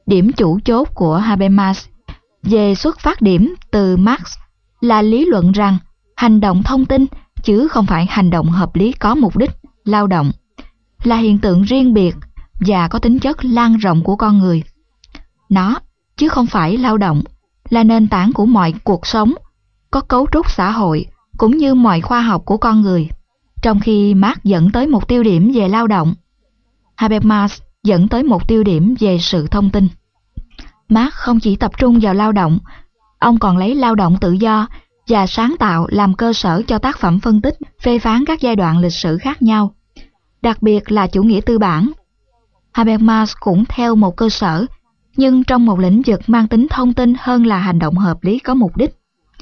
Điểm chủ chốt của Habermas về xuất phát điểm từ Marx là lý luận rằng hành động thông tin, chứ không phải hành động hợp lý có mục đích, lao động, là hiện tượng riêng biệt và có tính chất lan rộng của con người. Nó, chứ không phải lao động, là nền tảng của mọi cuộc sống, có cấu trúc xã hội cũng như mọi khoa học của con người, trong khi Marx dẫn tới một tiêu điểm về lao động. Habermas dẫn tới một tiêu điểm về sự thông tin. Marx không chỉ tập trung vào lao động, ông còn lấy lao động tự do và sáng tạo làm cơ sở cho tác phẩm phân tích, phê phán các giai đoạn lịch sử khác nhau, đặc biệt là chủ nghĩa tư bản. Habermas cũng theo một cơ sở, nhưng trong một lĩnh vực mang tính thông tin hơn là hành động hợp lý có mục đích.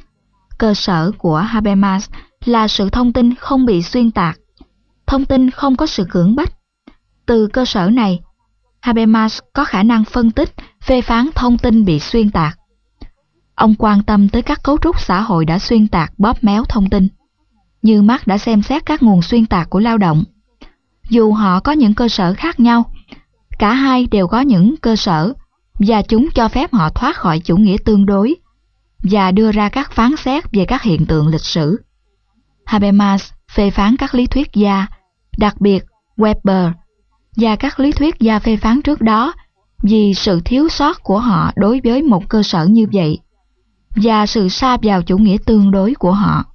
Cơ sở của Habermas là sự thông tin không bị xuyên tạc, thông tin không có sự cưỡng bách. Từ cơ sở này, Habermas có khả năng phân tích, phê phán thông tin bị xuyên tạc. Ông quan tâm tới các cấu trúc xã hội đã xuyên tạc bóp méo thông tin, như Marx đã xem xét các nguồn xuyên tạc của lao động. Dù họ có những cơ sở khác nhau, cả hai đều có những cơ sở và chúng cho phép họ thoát khỏi chủ nghĩa tương đối và đưa ra các phán xét về các hiện tượng lịch sử. Habermas phê phán các lý thuyết gia, đặc biệt Weber, và các lý thuyết gia phê phán trước đó vì sự thiếu sót của họ đối với một cơ sở như vậy và sự sa vào chủ nghĩa tương đối của họ.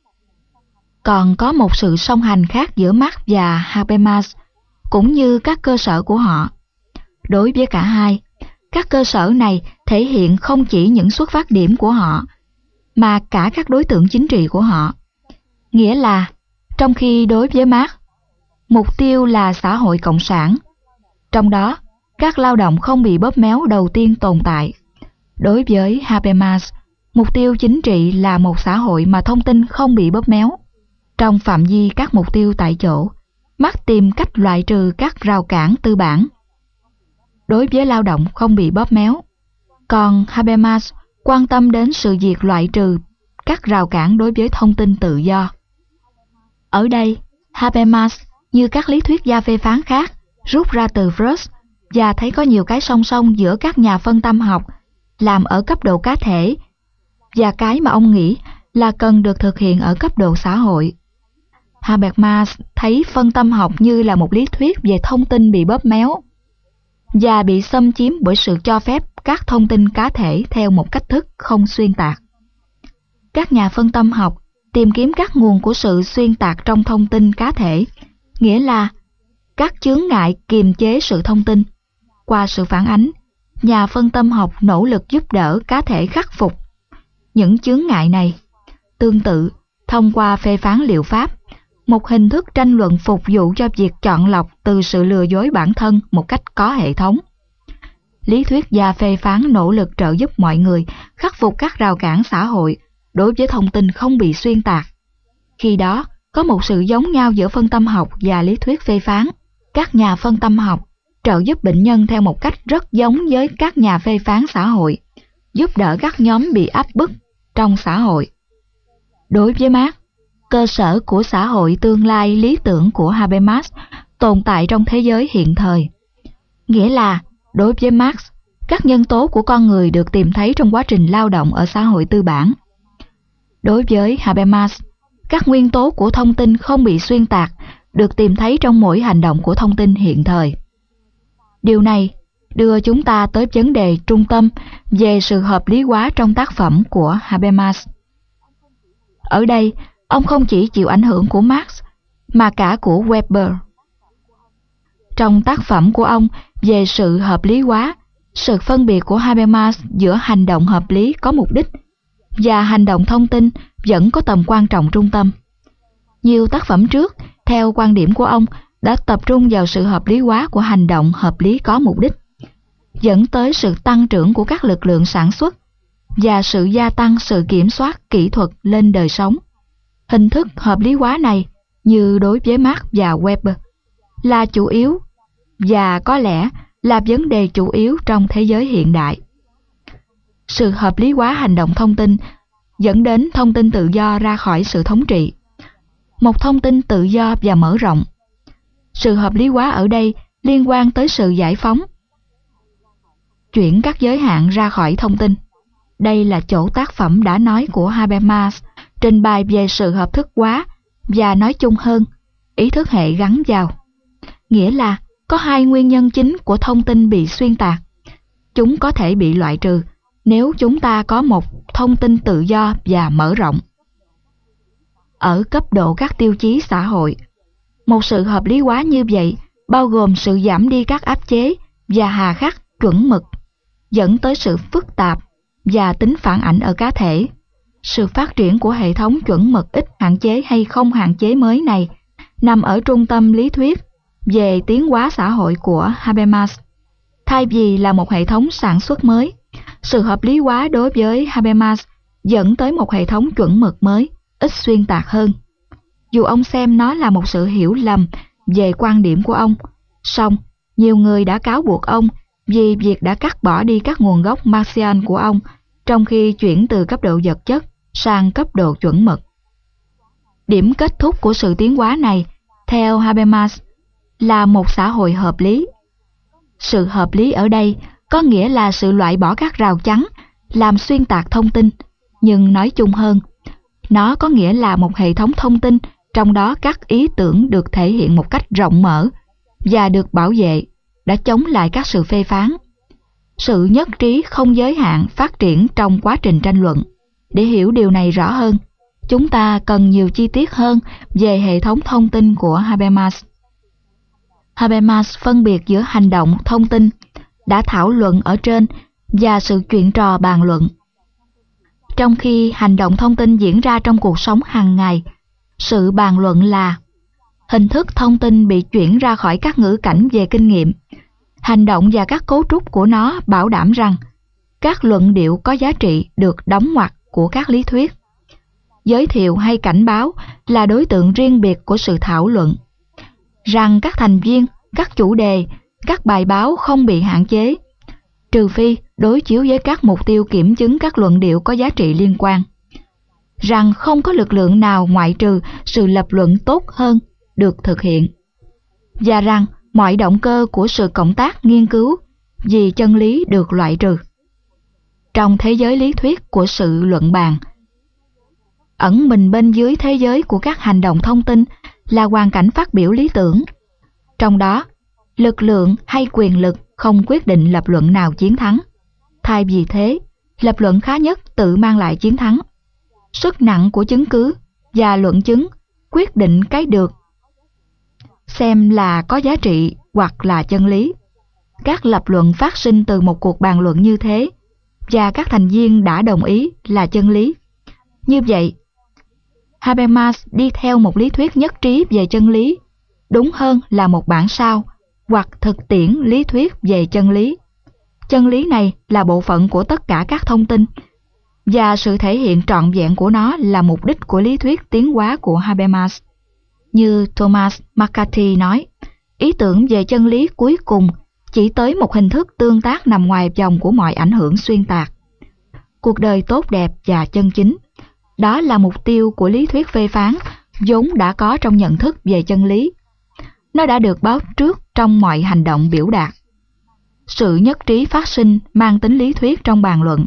Còn có một sự song hành khác giữa Marx và Habermas, cũng như các cơ sở của họ. Đối với cả hai, các cơ sở này thể hiện không chỉ những xuất phát điểm của họ, mà cả các đối tượng chính trị của họ. Nghĩa là, trong khi đối với Marx, mục tiêu là xã hội cộng sản, trong đó các lao động không bị bóp méo đầu tiên tồn tại. Đối với Habermas, mục tiêu chính trị là một xã hội mà thông tin không bị bóp méo. Trong phạm vi các mục tiêu tại chỗ, Marx tìm cách loại trừ các rào cản tư bản. Đối với lao động không bị bóp méo, còn Habermas quan tâm đến sự việc loại trừ các rào cản đối với thông tin tự do. Ở đây, Habermas, như các lý thuyết gia phê phán khác, rút ra từ Freud và thấy có nhiều cái song song giữa các nhà phân tâm học làm ở cấp độ cá thể và cái mà ông nghĩ là cần được thực hiện ở cấp độ xã hội. Habermas thấy phân tâm học như là một lý thuyết về thông tin bị bóp méo và bị xâm chiếm bởi sự cho phép các thông tin cá thể theo một cách thức không xuyên tạc. Các nhà phân tâm học tìm kiếm các nguồn của sự xuyên tạc trong thông tin cá thể, nghĩa là các chướng ngại kiềm chế sự thông tin. Qua sự phản ánh, nhà phân tâm học nỗ lực giúp đỡ cá thể khắc phục những chướng ngại này. Tương tự, thông qua phê phán liệu pháp, một hình thức tranh luận phục vụ cho việc chọn lọc từ sự lừa dối bản thân một cách có hệ thống. Lý thuyết gia phê phán nỗ lực trợ giúp mọi người khắc phục các rào cản xã hội đối với thông tin không bị xuyên tạc. Khi đó, có một sự giống nhau giữa phân tâm học và lý thuyết phê phán. Các nhà phân tâm học trợ giúp bệnh nhân theo một cách rất giống với các nhà phê phán xã hội, giúp đỡ các nhóm bị áp bức trong xã hội. Đối với Marx, cơ sở của xã hội tương lai lý tưởng của Habermas tồn tại trong thế giới hiện thời. Nghĩa là, đối với Marx, các nhân tố của con người được tìm thấy trong quá trình lao động ở xã hội tư bản. Đối với Habermas, các nguyên tố của thông tin không bị xuyên tạc được tìm thấy trong mỗi hành động của thông tin hiện thời. Điều này đưa chúng ta tới vấn đề trung tâm về sự hợp lý hóa trong tác phẩm của Habermas. Ở đây, ông không chỉ chịu ảnh hưởng của Marx, mà cả của Weber. Trong tác phẩm của ông về sự hợp lý hóa, sự phân biệt của Habermas giữa hành động hợp lý có mục đích và hành động thông tin vẫn có tầm quan trọng trung tâm. Nhiều tác phẩm trước, theo quan điểm của ông, đã tập trung vào sự hợp lý hóa của hành động hợp lý có mục đích, dẫn tới sự tăng trưởng của các lực lượng sản xuất và sự gia tăng sự kiểm soát kỹ thuật lên đời sống. Hình thức hợp lý hóa này, như đối với Marx và Weber, là chủ yếu và có lẽ là vấn đề chủ yếu trong thế giới hiện đại. Sự hợp lý hóa hành động thông tin dẫn đến thông tin tự do ra khỏi sự thống trị, một thông tin tự do và mở rộng. Sự hợp lý hóa ở đây liên quan tới sự giải phóng. chuyển các giới hạn ra khỏi thông tin. Đây là chỗ tác phẩm đã nói của Habermas trình bày về sự hợp thức hóa và nói chung hơn, ý thức hệ gắn vào. Nghĩa là có hai nguyên nhân chính của thông tin bị xuyên tạc. Chúng có thể bị loại trừ nếu chúng ta có một thông tin tự do và mở rộng. Ở cấp độ các tiêu chí xã hội, một sự hợp lý hóa như vậy bao gồm sự giảm đi các áp chế và hà khắc chuẩn mực, dẫn tới sự phức tạp và tính phản ảnh ở cá thể. Sự phát triển của hệ thống chuẩn mực ít hạn chế hay không hạn chế mới này nằm ở trung tâm lý thuyết về tiến hóa xã hội của Habermas. Thay vì là một hệ thống sản xuất mới, sự hợp lý hóa đối với Habermas dẫn tới một hệ thống chuẩn mực mới, ít xuyên tạc hơn. Dù ông xem nó là một sự hiểu lầm về quan điểm của ông, song nhiều người đã cáo buộc ông vì việc đã cắt bỏ đi các nguồn gốc Marxian của ông trong khi chuyển từ cấp độ vật chất sang cấp độ chuẩn mực. Điểm kết thúc của sự tiến hóa này, theo Habermas, là một xã hội hợp lý. Sự hợp lý ở đây có nghĩa là sự loại bỏ các rào chắn làm xuyên tạc thông tin, nhưng nói chung hơn, nó có nghĩa là một hệ thống thông tin trong đó các ý tưởng được thể hiện một cách rộng mở và được bảo vệ, đã chống lại các sự phê phán. Sự nhất trí không giới hạn phát triển trong quá trình tranh luận. Để hiểu điều này rõ hơn, chúng ta cần nhiều chi tiết hơn về hệ thống thông tin của Habermas. Habermas phân biệt giữa hành động thông tin đã thảo luận ở trên và sự chuyện trò bàn luận. Trong khi hành động thông tin diễn ra trong cuộc sống hàng ngày, sự bàn luận là hình thức thông tin bị chuyển ra khỏi các ngữ cảnh về kinh nghiệm. Hành động và các cấu trúc của nó bảo đảm rằng các luận điệu có giá trị được đóng ngoặc của các lý thuyết. Giới thiệu hay cảnh báo là đối tượng riêng biệt của sự thảo luận. Rằng các thành viên, các chủ đề, các bài báo không bị hạn chế, trừ phi đối chiếu với các mục tiêu kiểm chứng các luận điệu có giá trị liên quan. Rằng không có lực lượng nào ngoại trừ sự lập luận tốt hơn được thực hiện. Và rằng mọi động cơ của sự cộng tác nghiên cứu vì chân lý được loại trừ. Trong thế giới lý thuyết của sự luận bàn, ẩn mình bên dưới thế giới của các hành động thông tin là hoàn cảnh phát biểu lý tưởng. Trong đó, lực lượng hay quyền lực không quyết định lập luận nào chiến thắng. Thay vì thế, lập luận khá nhất tự mang lại chiến thắng. Sức nặng của chứng cứ và luận chứng quyết định cái được xem là có giá trị hoặc là chân lý. Các lập luận phát sinh từ một cuộc bàn luận như thế và các thành viên đã đồng ý là chân lý. Như vậy, Habermas đi theo một lý thuyết nhất trí về chân lý, đúng hơn là một bản sao hoặc thực tiễn lý thuyết về chân lý. Chân lý này là bộ phận của tất cả các thông tin, và sự thể hiện trọn vẹn của nó là mục đích của lý thuyết tiến hóa của Habermas. Như Thomas McCarthy nói, ý tưởng về chân lý cuối cùng chỉ tới một hình thức tương tác nằm ngoài vòng của mọi ảnh hưởng xuyên tạc. Cuộc đời tốt đẹp và chân chính, đó là mục tiêu của lý thuyết phê phán vốn đã có trong nhận thức về chân lý. Nó đã được báo trước trong mọi hành động biểu đạt. Sự nhất trí phát sinh mang tính lý thuyết trong bàn luận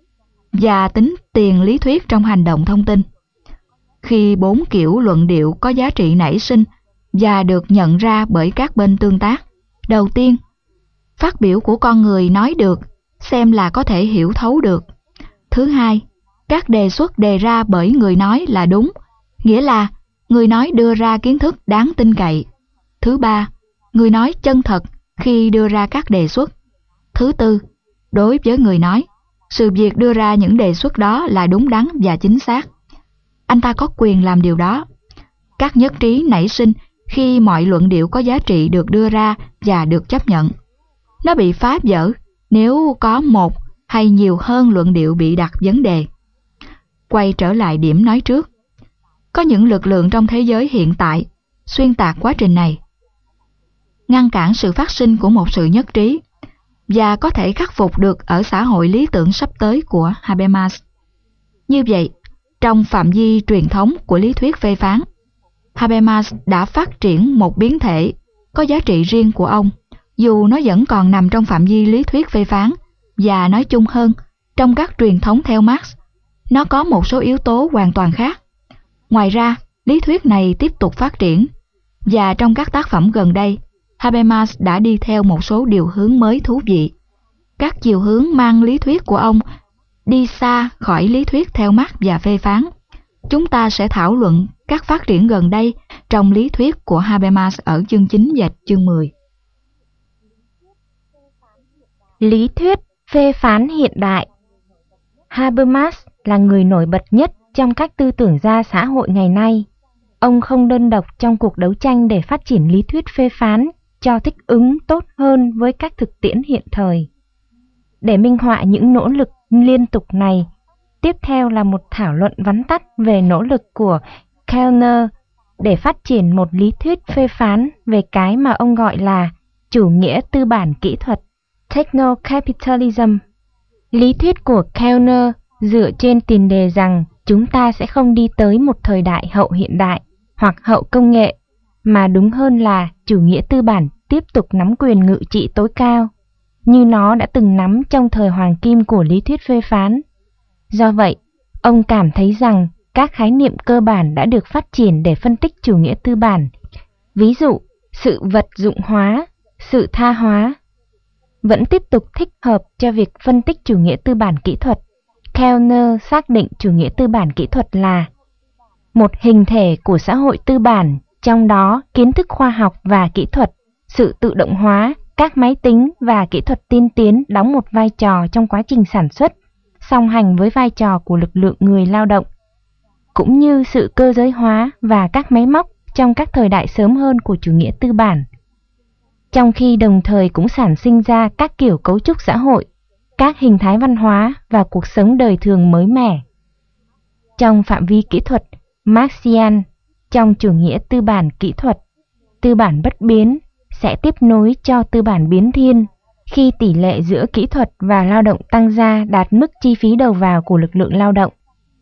và tính tiền lý thuyết trong hành động thông tin. Khi 4 kiểu luận điệu có giá trị nảy sinh và được nhận ra bởi các bên tương tác, đầu tiên, phát biểu của con người nói được, xem là có thể hiểu thấu được. Thứ hai, các đề xuất đề ra bởi người nói là đúng, nghĩa là người nói đưa ra kiến thức đáng tin cậy. Thứ ba, người nói chân thật khi đưa ra các đề xuất. Thứ tư, đối với người nói, sự việc đưa ra những đề xuất đó là đúng đắn và chính xác. Anh ta có quyền làm điều đó. Các nhất trí nảy sinh khi mọi luận điệu có giá trị được đưa ra và được chấp nhận. Nó bị phá vỡ nếu có một hay nhiều hơn luận điệu bị đặt vấn đề. Quay trở lại điểm nói trước, có những lực lượng trong thế giới hiện tại xuyên tạc quá trình này, ngăn cản sự phát sinh của một sự nhất trí, và có thể khắc phục được ở xã hội lý tưởng sắp tới của Habermas. Như vậy, trong phạm vi truyền thống của lý thuyết phê phán, Habermas đã phát triển một biến thể có giá trị riêng của ông, dù nó vẫn còn nằm trong phạm vi lý thuyết phê phán và nói chung hơn, trong các truyền thống theo Marx, nó có một số yếu tố hoàn toàn khác. Ngoài ra, lý thuyết này tiếp tục phát triển, và trong các tác phẩm gần đây, Habermas đã đi theo một số điều hướng mới thú vị. Các chiều hướng mang lý thuyết của ông đi xa khỏi lý thuyết theo Marx và phê phán. Chúng ta sẽ thảo luận các phát triển gần đây trong lý thuyết của Habermas ở chương 9 và chương 10. Lý thuyết phê phán hiện đại. Habermas là người nổi bật nhất trong các tư tưởng gia xã hội ngày nay. Ông không đơn độc trong cuộc đấu tranh để phát triển lý thuyết phê phán cho thích ứng tốt hơn với các thực tiễn hiện thời. Để minh họa những nỗ lực liên tục này, tiếp theo là một thảo luận vắn tắt về nỗ lực của Kellner để phát triển một lý thuyết phê phán về cái mà ông gọi là chủ nghĩa tư bản kỹ thuật, techno-capitalism. Lý thuyết của Kellner dựa trên tiền đề rằng chúng ta sẽ không đi tới một thời đại hậu hiện đại hoặc hậu công nghệ, mà đúng hơn là chủ nghĩa tư bản tiếp tục nắm quyền ngự trị tối cao, như nó đã từng nắm trong thời hoàng kim của lý thuyết phê phán. Do vậy, ông cảm thấy rằng các khái niệm cơ bản đã được phát triển để phân tích chủ nghĩa tư bản, ví dụ sự vật dụng hóa, sự tha hóa, vẫn tiếp tục thích hợp cho việc phân tích chủ nghĩa tư bản kỹ thuật. Kellner xác định chủ nghĩa tư bản kỹ thuật là một hình thể của xã hội tư bản, trong đó kiến thức khoa học và kỹ thuật, sự tự động hóa, các máy tính và kỹ thuật tiên tiến đóng một vai trò trong quá trình sản xuất, song hành với vai trò của lực lượng người lao động, cũng như sự cơ giới hóa và các máy móc trong các thời đại sớm hơn của chủ nghĩa tư bản. Trong khi đồng thời cũng sản sinh ra các kiểu cấu trúc xã hội, các hình thái văn hóa và cuộc sống đời thường mới mẻ. Trong phạm vi kỹ thuật Marxian, trong chủ nghĩa tư bản kỹ thuật, tư bản bất biến sẽ tiếp nối cho tư bản biến thiên khi tỷ lệ giữa kỹ thuật và lao động tăng ra đạt mức chi phí đầu vào của lực lượng lao động.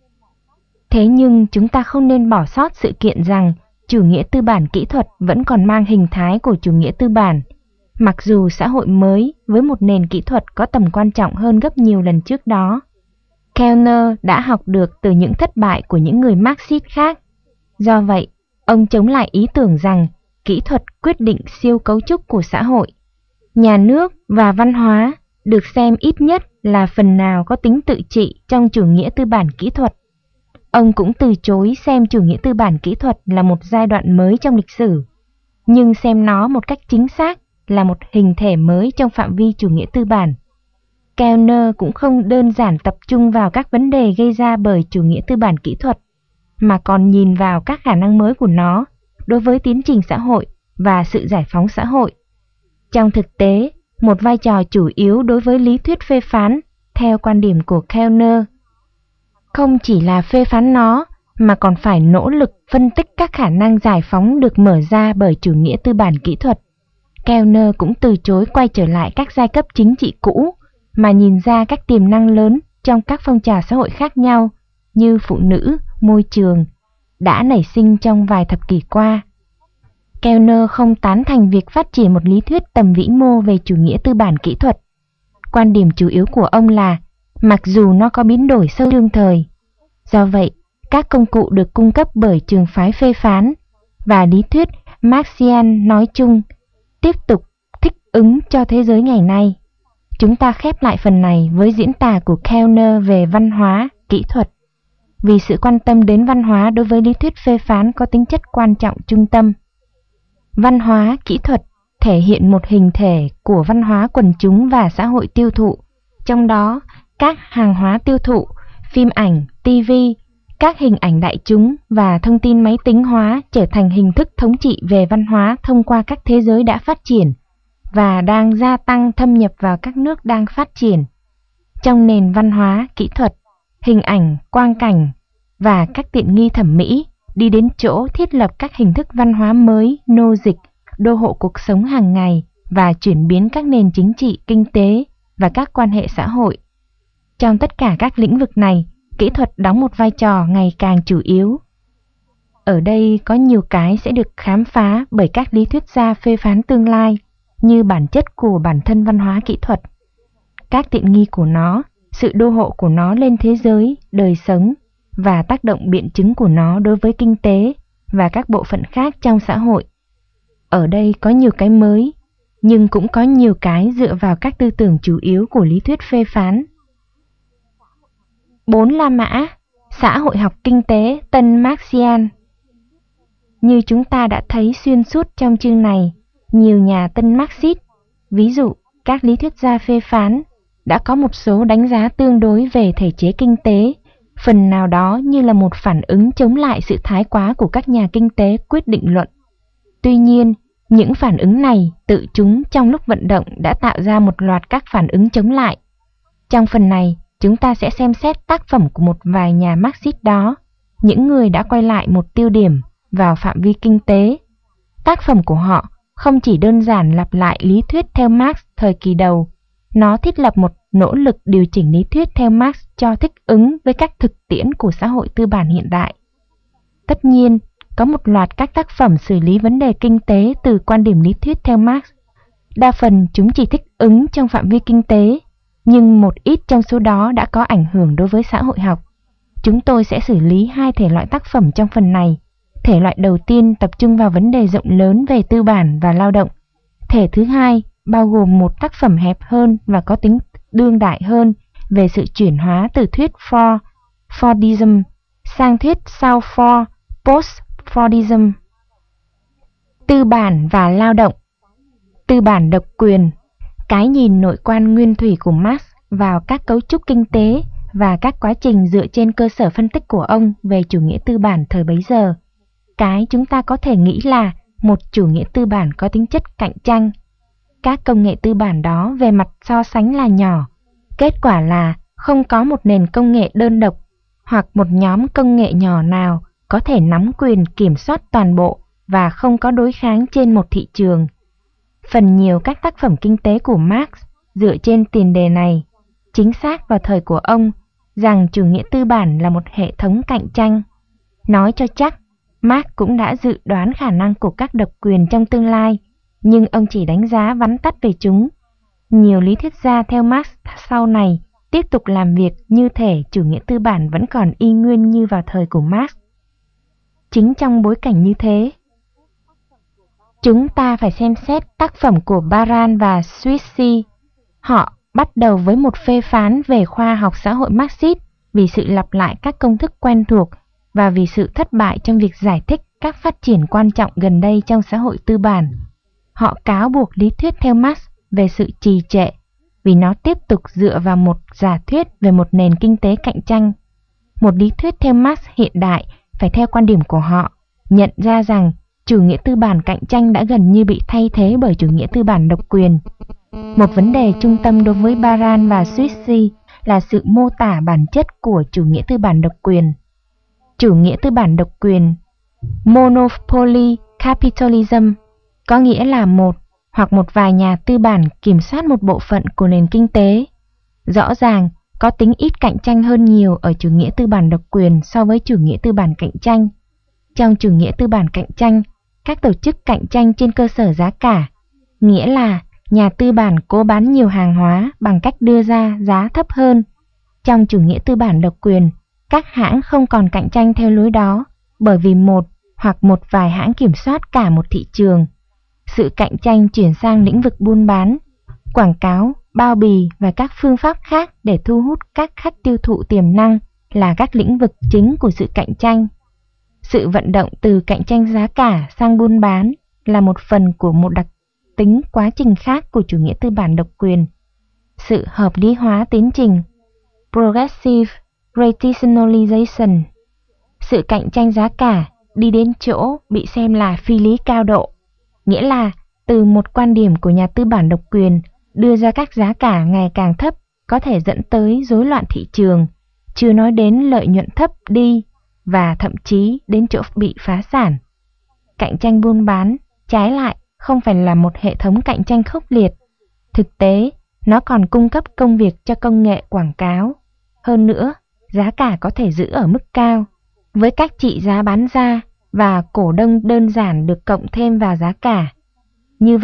Thế nhưng chúng ta không nên bỏ sót sự kiện rằng chủ nghĩa tư bản kỹ thuật vẫn còn mang hình thái của chủ nghĩa tư bản, mặc dù xã hội mới với một nền kỹ thuật có tầm quan trọng hơn gấp nhiều lần trước đó. Kellner đã học được từ những thất bại của những người Marxist khác. Do vậy, ông chống lại ý tưởng rằng kỹ thuật quyết định siêu cấu trúc của xã hội. Nhà nước và văn hóa được xem ít nhất là phần nào có tính tự trị trong chủ nghĩa tư bản kỹ thuật. Ông cũng từ chối xem chủ nghĩa tư bản kỹ thuật là một giai đoạn mới trong lịch sử, nhưng xem nó một cách chính xác là một hình thể mới trong phạm vi chủ nghĩa tư bản. Kellner cũng không đơn giản tập trung vào các vấn đề gây ra bởi chủ nghĩa tư bản kỹ thuật, mà còn nhìn vào các khả năng mới của nó đối với tiến trình xã hội và sự giải phóng xã hội. Trong thực tế, một vai trò chủ yếu đối với lý thuyết phê phán, theo quan điểm của Kellner, không chỉ là phê phán nó, mà còn phải nỗ lực phân tích các khả năng giải phóng được mở ra bởi chủ nghĩa tư bản kỹ thuật. Kellner cũng từ chối quay trở lại các giai cấp chính trị cũ, mà nhìn ra các tiềm năng lớn trong các phong trào xã hội khác nhau như phụ nữ, môi trường, đã nảy sinh trong vài thập kỷ qua. Kellner không tán thành việc phát triển một lý thuyết tầm vĩ mô về chủ nghĩa tư bản kỹ thuật. Quan điểm chủ yếu của ông là, mặc dù nó có biến đổi sâu đương thời, do vậy, các công cụ được cung cấp bởi trường phái phê phán và lý thuyết Marxian nói chung tiếp tục thích ứng cho thế giới ngày nay. Chúng ta khép lại phần này với diễn tả của Kellner về văn hóa, kỹ thuật. Vì sự quan tâm đến văn hóa đối với lý thuyết phê phán có tính chất quan trọng trung tâm. Văn hóa, kỹ thuật thể hiện một hình thể của văn hóa quần chúng và xã hội tiêu thụ, trong đó các hàng hóa tiêu thụ, phim ảnh, TV, các hình ảnh đại chúng và thông tin máy tính hóa trở thành hình thức thống trị về văn hóa thông qua các thế giới đã phát triển và đang gia tăng thâm nhập vào các nước đang phát triển. Trong nền văn hóa, kỹ thuật, hình ảnh, quang cảnh và các tiện nghi thẩm mỹ đi đến chỗ thiết lập các hình thức văn hóa mới, nô dịch, đô hộ cuộc sống hàng ngày và chuyển biến các nền chính trị, kinh tế và các quan hệ xã hội. Trong tất cả các lĩnh vực này, kỹ thuật đóng một vai trò ngày càng chủ yếu. Ở đây có nhiều cái sẽ được khám phá bởi các lý thuyết gia phê phán tương lai, như bản chất của bản thân văn hóa kỹ thuật. các tiện nghi của nó, sự đô hộ của nó lên thế giới, đời sống và tác động biện chứng của nó đối với kinh tế và các bộ phận khác trong xã hội. Ở đây có nhiều cái mới, nhưng cũng có nhiều cái dựa vào các tư tưởng chủ yếu của lý thuyết phê phán. 4 La Mã, xã hội học kinh tế tân Marxian. Như chúng ta đã thấy xuyên suốt trong chương này, nhiều nhà tân Marxist, ví dụ các lý thuyết gia phê phán, đã có một số đánh giá tương đối về thể chế kinh tế, phần nào đó như là một phản ứng chống lại sự thái quá của các nhà kinh tế quyết định luận. Tuy nhiên, những phản ứng này tự chúng trong lúc vận động đã tạo ra một loạt các phản ứng chống lại. Trong phần này, chúng ta sẽ xem xét tác phẩm của một vài nhà Marxist đó, những người đã quay lại một tiêu điểm vào phạm vi kinh tế. Tác phẩm của họ không chỉ đơn giản lặp lại lý thuyết theo Marx thời kỳ đầu, nó thiết lập một nỗ lực điều chỉnh lý thuyết theo Marx cho thích ứng với các thực tiễn của xã hội tư bản hiện đại. Tất nhiên, có một loạt các tác phẩm xử lý vấn đề kinh tế từ quan điểm lý thuyết theo Marx. Đa phần chúng chỉ thích ứng trong phạm vi kinh tế, nhưng một ít trong số đó đã có ảnh hưởng đối với xã hội học. Chúng tôi sẽ xử lý hai thể loại tác phẩm trong phần này. Thể loại đầu tiên tập trung vào vấn đề rộng lớn về tư bản và lao động. Thể thứ hai bao gồm một tác phẩm hẹp hơn và có tính đương đại hơn về sự chuyển hóa từ thuyết Fordism sang thuyết sau Ford, post-Fordism. Tư bản và lao động. Tư bản độc quyền, cái nhìn nội quan nguyên thủy của Marx vào các cấu trúc kinh tế và các quá trình dựa trên cơ sở phân tích của ông về chủ nghĩa tư bản thời bấy giờ. Cái chúng ta có thể nghĩ là một chủ nghĩa tư bản có tính chất cạnh tranh. Các công nghệ tư bản đó về mặt so sánh là nhỏ. Kết quả là không có một nền công nghệ đơn độc hoặc một nhóm công nghệ nhỏ nào có thể nắm quyền kiểm soát toàn bộ và không có đối kháng trên một thị trường. Phần nhiều các tác phẩm kinh tế của Marx dựa trên tiền đề này, chính xác vào thời của ông, rằng chủ nghĩa tư bản là một hệ thống cạnh tranh. Nói cho chắc, Marx cũng đã dự đoán khả năng của các độc quyền trong tương lai, nhưng ông chỉ đánh giá vắn tắt về chúng. Nhiều lý thuyết gia theo Marx sau này tiếp tục làm việc như thể chủ nghĩa tư bản vẫn còn y nguyên như vào thời của Marx. Chính trong bối cảnh như thế, chúng ta phải xem xét tác phẩm của Baran và Swissy. Họ bắt đầu với một phê phán về khoa học xã hội Marxist vì sự lặp lại các công thức quen thuộc và vì sự thất bại trong việc giải thích các phát triển quan trọng gần đây trong xã hội tư bản. Họ cáo buộc lý thuyết theo Marx về sự trì trệ vì nó tiếp tục dựa vào một giả thuyết về một nền kinh tế cạnh tranh. Một lý thuyết theo Marx hiện đại phải theo quan điểm của họ nhận ra rằng chủ nghĩa tư bản cạnh tranh đã gần như bị thay thế bởi chủ nghĩa tư bản độc quyền. Một vấn đề trung tâm đối với Baran và Swissy là sự mô tả bản chất của chủ nghĩa tư bản độc quyền. Chủ nghĩa tư bản độc quyền, monopoly capitalism, có nghĩa là một hoặc một vài nhà tư bản kiểm soát một bộ phận của nền kinh tế. Rõ ràng, có tính ít cạnh tranh hơn nhiều ở chủ nghĩa tư bản độc quyền so với chủ nghĩa tư bản cạnh tranh. Trong chủ nghĩa tư bản cạnh tranh, các tổ chức cạnh tranh trên cơ sở giá cả, nghĩa là nhà tư bản cố bán nhiều hàng hóa bằng cách đưa ra giá thấp hơn. Trong chủ nghĩa tư bản độc quyền, các hãng không còn cạnh tranh theo lối đó, bởi vì một hoặc một vài hãng kiểm soát cả một thị trường. Sự cạnh tranh chuyển sang lĩnh vực buôn bán, quảng cáo, bao bì và các phương pháp khác để thu hút các khách tiêu thụ tiềm năng là các lĩnh vực chính của sự cạnh tranh. Sự vận động từ cạnh tranh giá cả sang buôn bán là một phần của một đặc tính quá trình khác của chủ nghĩa tư bản độc quyền. Sự hợp lý hóa tiến trình, progressive rationalization. Sự cạnh tranh giá cả đi đến chỗ bị xem là phi lý cao độ, nghĩa là từ một quan điểm của nhà tư bản độc quyền đưa ra các giá cả ngày càng thấp có thể dẫn tới rối loạn thị trường, chưa nói đến lợi nhuận thấp đi và thậm chí đến chỗ bị phá sản. Cạnh tranh buôn bán, trái lại, không phải là một hệ thống cạnh tranh khốc liệt. Thực tế, nó còn cung cấp công việc cho công nghệ quảng cáo. Hơn nữa, giá cả có thể giữ ở mức cao, với các trị giá bán ra và cổ đông đơn giản được cộng thêm vào giá cả. Như vậy,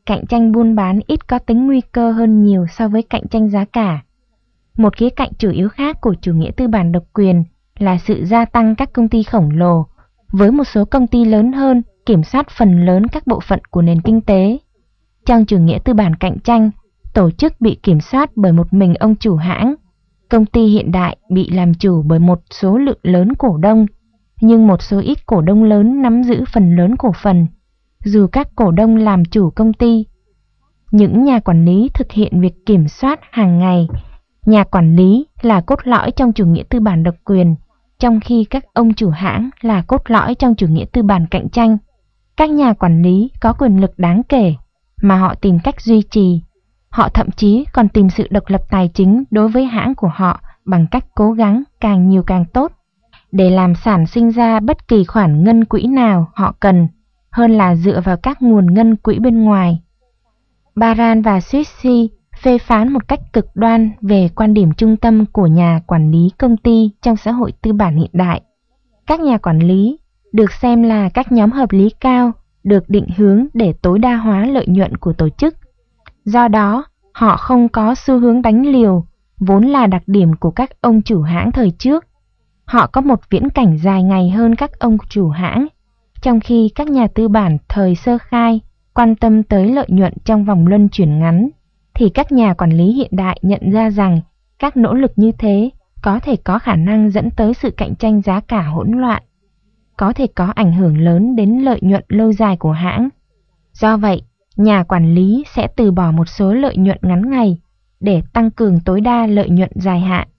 cạnh tranh buôn bán ít có tính nguy cơ hơn nhiều so với cạnh tranh giá cả. Một khía cạnh chủ yếu khác của chủ nghĩa tư bản độc quyền là sự gia tăng các công ty khổng lồ, với một số công ty lớn hơn kiểm soát phần lớn các bộ phận của nền kinh tế. Trong chủ nghĩa tư bản cạnh tranh, tổ chức bị kiểm soát bởi một mình ông chủ hãng. Công ty hiện đại bị làm chủ bởi một số lượng lớn cổ đông, nhưng một số ít cổ đông lớn nắm giữ phần lớn cổ phần, dù các cổ đông làm chủ công ty. Những nhà quản lý thực hiện việc kiểm soát hàng ngày. Nhà quản lý là cốt lõi trong chủ nghĩa tư bản độc quyền, trong khi các ông chủ hãng là cốt lõi trong chủ nghĩa tư bản cạnh tranh. Các nhà quản lý có quyền lực đáng kể mà họ tìm cách duy trì. Họ thậm chí còn tìm sự độc lập tài chính đối với hãng của họ bằng cách cố gắng càng nhiều càng tốt để làm sản sinh ra bất kỳ khoản ngân quỹ nào họ cần, hơn là dựa vào các nguồn ngân quỹ bên ngoài. Baran và Swissy phê phán một cách cực đoan về quan điểm trung tâm của nhà quản lý công ty trong xã hội tư bản hiện đại. Các nhà quản lý được xem là các nhóm hợp lý cao, được định hướng để tối đa hóa lợi nhuận của tổ chức. Do đó, họ không có xu hướng đánh liều, vốn là đặc điểm của các ông chủ hãng thời trước. Họ có một viễn cảnh dài ngày hơn các ông chủ hãng, trong khi các nhà tư bản thời sơ khai quan tâm tới lợi nhuận trong vòng luân chuyển ngắn, thì các nhà quản lý hiện đại nhận ra rằng các nỗ lực như thế có thể có khả năng dẫn tới sự cạnh tranh giá cả hỗn loạn, có thể có ảnh hưởng lớn đến lợi nhuận lâu dài của hãng. Do vậy, nhà quản lý sẽ từ bỏ một số lợi nhuận ngắn ngày để tăng cường tối đa lợi nhuận dài hạn.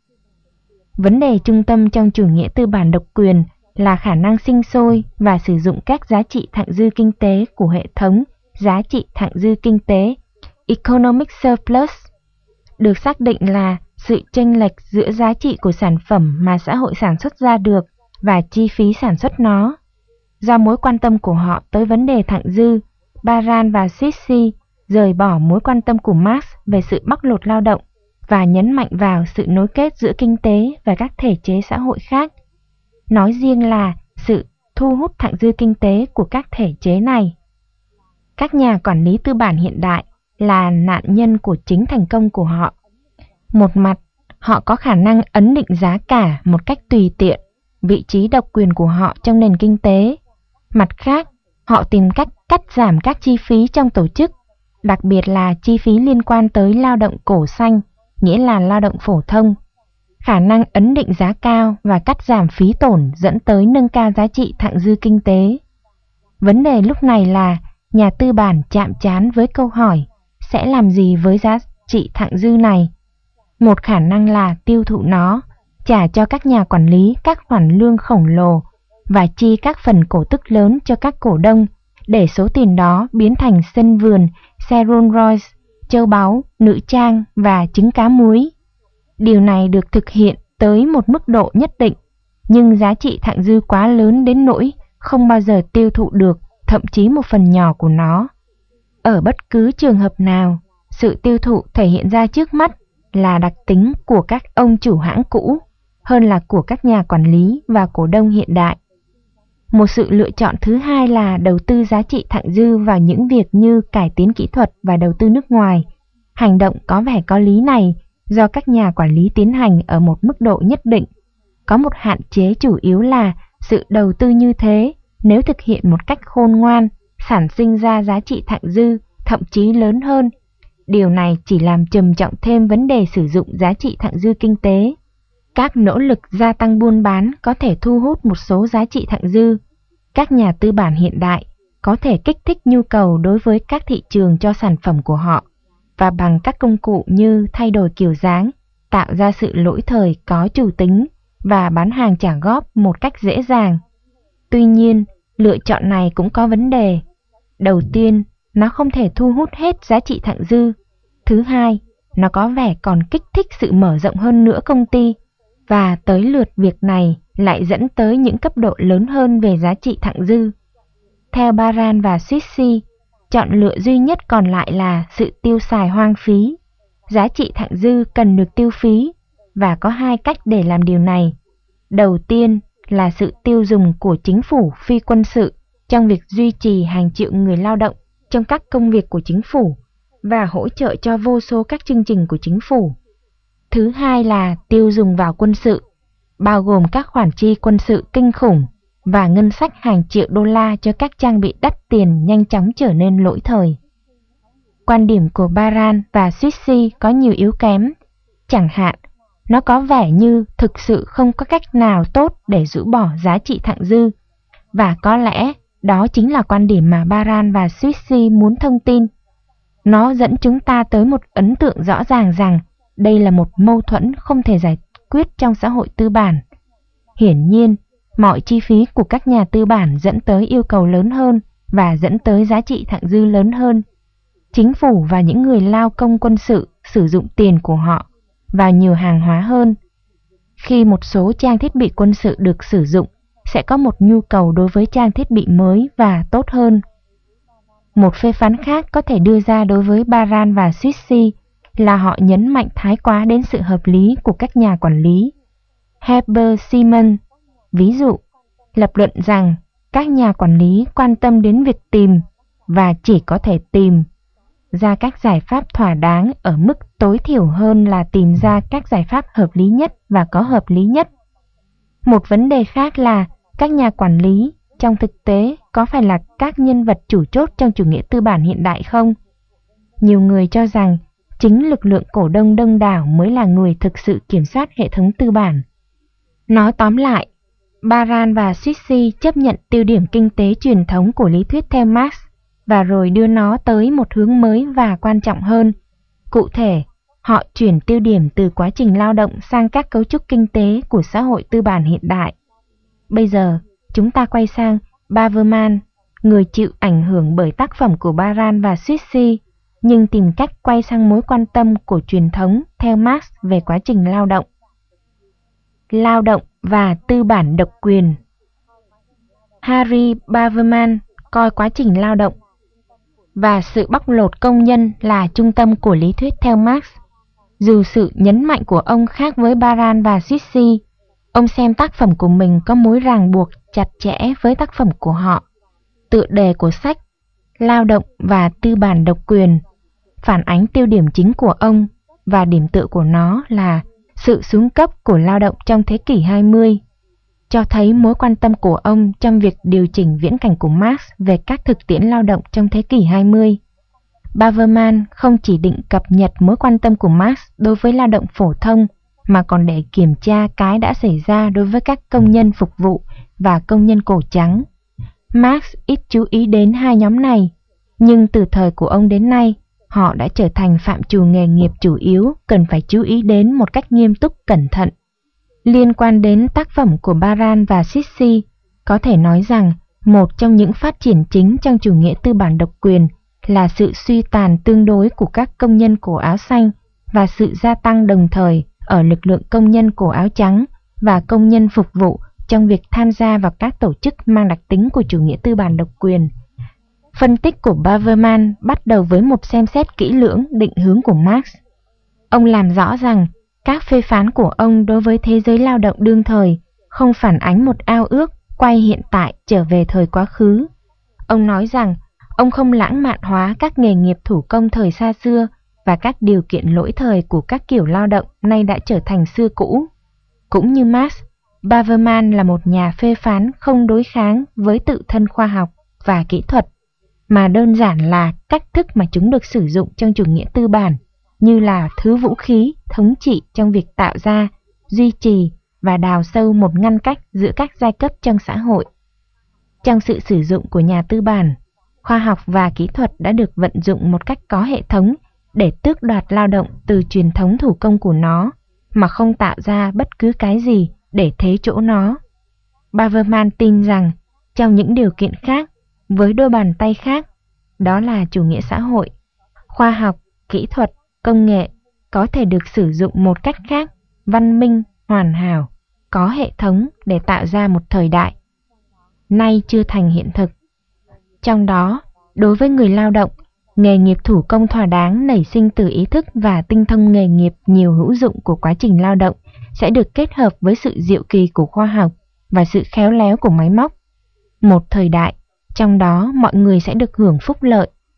Vấn đề trung tâm trong chủ nghĩa tư bản độc quyền là khả năng sinh sôi và sử dụng các giá trị thặng dư kinh tế của hệ thống giá trị thặng dư kinh tế Economic Surplus, được xác định là sự chênh lệch giữa giá trị của sản phẩm mà xã hội sản xuất ra được và chi phí sản xuất nó. Do mối quan tâm của họ tới vấn đề thặng dư, Baran và Swissy rời bỏ mối quan tâm của Marx về sự bóc lột lao động và nhấn mạnh vào sự nối kết giữa kinh tế và các thể chế xã hội khác, nói riêng là sự thu hút thặng dư kinh tế của các thể chế này. Các nhà quản lý tư bản hiện đại là nạn nhân của chính thành công của họ. Một mặt, họ có khả năng ấn định giá cả một cách tùy tiện, vị trí độc quyền của họ trong nền kinh tế. Mặt khác, họ tìm cách cắt giảm các chi phí trong tổ chức, đặc biệt là chi phí liên quan tới lao động cổ xanh, nghĩa là lao động phổ thông. Khả năng ấn định giá cao và cắt giảm phí tổn dẫn tới nâng cao giá trị thặng dư kinh tế. Vấn đề lúc này là nhà tư bản chạm trán với câu hỏi sẽ làm gì với giá trị thặng dư này. Một khả năng là tiêu thụ nó, trả cho các nhà quản lý các khoản lương khổng lồ và chi các phần cổ tức lớn cho các cổ đông để số tiền đó biến thành sân vườn, xe Rolls Royce, châu báu, nữ trang và trứng cá muối. Điều này được thực hiện tới một mức độ nhất định, nhưng giá trị thặng dư quá lớn đến nỗi không bao giờ tiêu thụ được thậm chí một phần nhỏ của nó. Ở bất cứ trường hợp nào, sự tiêu thụ thể hiện ra trước mắt là đặc tính của các ông chủ hãng cũ hơn là của các nhà quản lý và cổ đông hiện đại. Một sự lựa chọn thứ hai là đầu tư giá trị thặng dư vào những việc như cải tiến kỹ thuật và đầu tư nước ngoài. Hành động có vẻ có lý này do các nhà quản lý tiến hành ở một mức độ nhất định. Có một hạn chế chủ yếu là sự đầu tư như thế, nếu thực hiện một cách khôn ngoan, sản sinh ra giá trị thặng dư thậm chí lớn hơn. Điều này chỉ làm trầm trọng thêm vấn đề sử dụng giá trị thặng dư kinh tế. Các nỗ lực gia tăng buôn bán có thể thu hút một số giá trị thặng dư. Các nhà tư bản hiện đại có thể kích thích nhu cầu đối với các thị trường cho sản phẩm của họ, và bằng các công cụ như thay đổi kiểu dáng, tạo ra sự lỗi thời có chủ tính và bán hàng trả góp một cách dễ dàng. Tuy nhiên, lựa chọn này cũng có vấn đề. Đầu tiên, nó không thể thu hút hết giá trị thặng dư. Thứ hai, nó có vẻ còn kích thích sự mở rộng hơn nữa công ty, và tới lượt việc này lại dẫn tới những cấp độ lớn hơn về giá trị thặng dư. Theo Baran và Swissy, chọn lựa duy nhất còn lại là sự tiêu xài hoang phí. Giá trị thặng dư cần được tiêu phí, và có hai cách để làm điều này. Đầu tiên là sự tiêu dùng của chính phủ phi quân sự trong việc duy trì hàng triệu người lao động trong các công việc của chính phủ và hỗ trợ cho vô số các chương trình của chính phủ. Thứ hai là tiêu dùng vào quân sự, bao gồm các khoản chi quân sự kinh khủng và ngân sách hàng triệu đô la cho các trang bị đắt tiền nhanh chóng trở nên lỗi thời. Quan điểm của Baran và Swissy có nhiều yếu kém. Chẳng hạn, nó có vẻ như thực sự không có cách nào tốt để rũ bỏ giá trị thặng dư, và có lẽ đó chính là quan điểm mà Baran và Swissy muốn thông tin. Nó dẫn chúng ta tới một ấn tượng rõ ràng rằng đây là một mâu thuẫn không thể giải quyết trong xã hội tư bản. Hiển nhiên, mọi chi phí của các nhà tư bản dẫn tới yêu cầu lớn hơn và dẫn tới giá trị thặng dư lớn hơn. Chính phủ và những người lao công quân sự sử dụng tiền của họ vào nhiều hàng hóa hơn. Khi một số trang thiết bị quân sự được sử dụng, sẽ có một nhu cầu đối với trang thiết bị mới và tốt hơn. Một phê phán khác có thể đưa ra đối với Baran và Swissy là họ nhấn mạnh thái quá đến sự hợp lý của các nhà quản lý. Heber Simon, ví dụ, lập luận rằng các nhà quản lý quan tâm đến việc tìm và chỉ có thể tìm ra các giải pháp thỏa đáng ở mức tối thiểu hơn là tìm ra các giải pháp hợp lý nhất và có hợp lý nhất. Một vấn đề khác là các nhà quản lý trong thực tế có phải là các nhân vật chủ chốt trong chủ nghĩa tư bản hiện đại không? Nhiều người cho rằng chính lực lượng cổ đông đông đảo mới là người thực sự kiểm soát hệ thống tư bản. Nói tóm lại, Baran và Swissy chấp nhận tiêu điểm kinh tế truyền thống của lý thuyết theo Marx và rồi đưa nó tới một hướng mới và quan trọng hơn. Cụ thể, họ chuyển tiêu điểm từ quá trình lao động sang các cấu trúc kinh tế của xã hội tư bản hiện đại. Bây giờ, chúng ta quay sang Baverman, người chịu ảnh hưởng bởi tác phẩm của Baran và Swissy, nhưng tìm cách quay sang mối quan tâm của truyền thống theo Marx về quá trình lao động. Lao động và tư bản độc quyền. Harry Baverman coi quá trình lao động và sự bóc lột công nhân là trung tâm của lý thuyết theo Marx. Dù sự nhấn mạnh của ông khác với Baran và Swissy, ông xem tác phẩm của mình có mối ràng buộc chặt chẽ với tác phẩm của họ. Tựa đề của sách Lao động và tư bản độc quyền phản ánh tiêu điểm chính của ông, và điểm tựa của nó là sự xuống cấp của lao động trong thế kỷ 20, cho thấy mối quan tâm của ông trong việc điều chỉnh viễn cảnh của Marx về các thực tiễn lao động trong thế kỷ 20. Baverman không chỉ định cập nhật mối quan tâm của Marx đối với lao động phổ thông, mà còn để kiểm tra cái đã xảy ra đối với các công nhân phục vụ và công nhân cổ trắng. Marx ít chú ý đến hai nhóm này, nhưng từ thời của ông đến nay, họ đã trở thành phạm trù nghề nghiệp chủ yếu cần phải chú ý đến một cách nghiêm túc cẩn thận. Liên quan đến tác phẩm của Baran và Swissy, có thể nói rằng một trong những phát triển chính trong chủ nghĩa tư bản độc quyền là sự suy tàn tương đối của các công nhân cổ áo xanh và sự gia tăng đồng thời ở lực lượng công nhân cổ áo trắng và công nhân phục vụ trong việc tham gia vào các tổ chức mang đặc tính của chủ nghĩa tư bản độc quyền. Phân tích của Baverman bắt đầu với một xem xét kỹ lưỡng định hướng của Marx. Ông làm rõ rằng các phê phán của ông đối với thế giới lao động đương thời không phản ánh một ao ước quay hiện tại trở về thời quá khứ. Ông nói rằng ông không lãng mạn hóa các nghề nghiệp thủ công thời xa xưa và các điều kiện lỗi thời của các kiểu lao động nay đã trở thành xưa cũ. Cũng như Marx, Baverman là một nhà phê phán không đối kháng với tự thân khoa học và kỹ thuật, mà đơn giản là cách thức mà chúng được sử dụng trong chủ nghĩa tư bản, như là thứ vũ khí thống trị trong việc tạo ra, duy trì và đào sâu một ngăn cách giữa các giai cấp trong xã hội. Trong sự sử dụng của nhà tư bản, khoa học và kỹ thuật đã được vận dụng một cách có hệ thống để tước đoạt lao động từ truyền thống thủ công của nó, mà không tạo ra bất cứ cái gì để thế chỗ nó. Baverman tin rằng trong những điều kiện khác, với đôi bàn tay khác, đó là chủ nghĩa xã hội, khoa học, kỹ thuật, công nghệ có thể được sử dụng một cách khác, văn minh, hoàn hảo, có hệ thống để tạo ra một thời đại nay chưa thành hiện thực. Trong đó, đối với người lao động, nghề nghiệp thủ công thỏa đáng nảy sinh từ ý thức và tinh thông nghề nghiệp nhiều hữu dụng của quá trình lao động sẽ được kết hợp với sự diệu kỳ của khoa học và sự khéo léo của máy móc. Một thời đại, trong đó mọi người sẽ được hưởng phúc lợi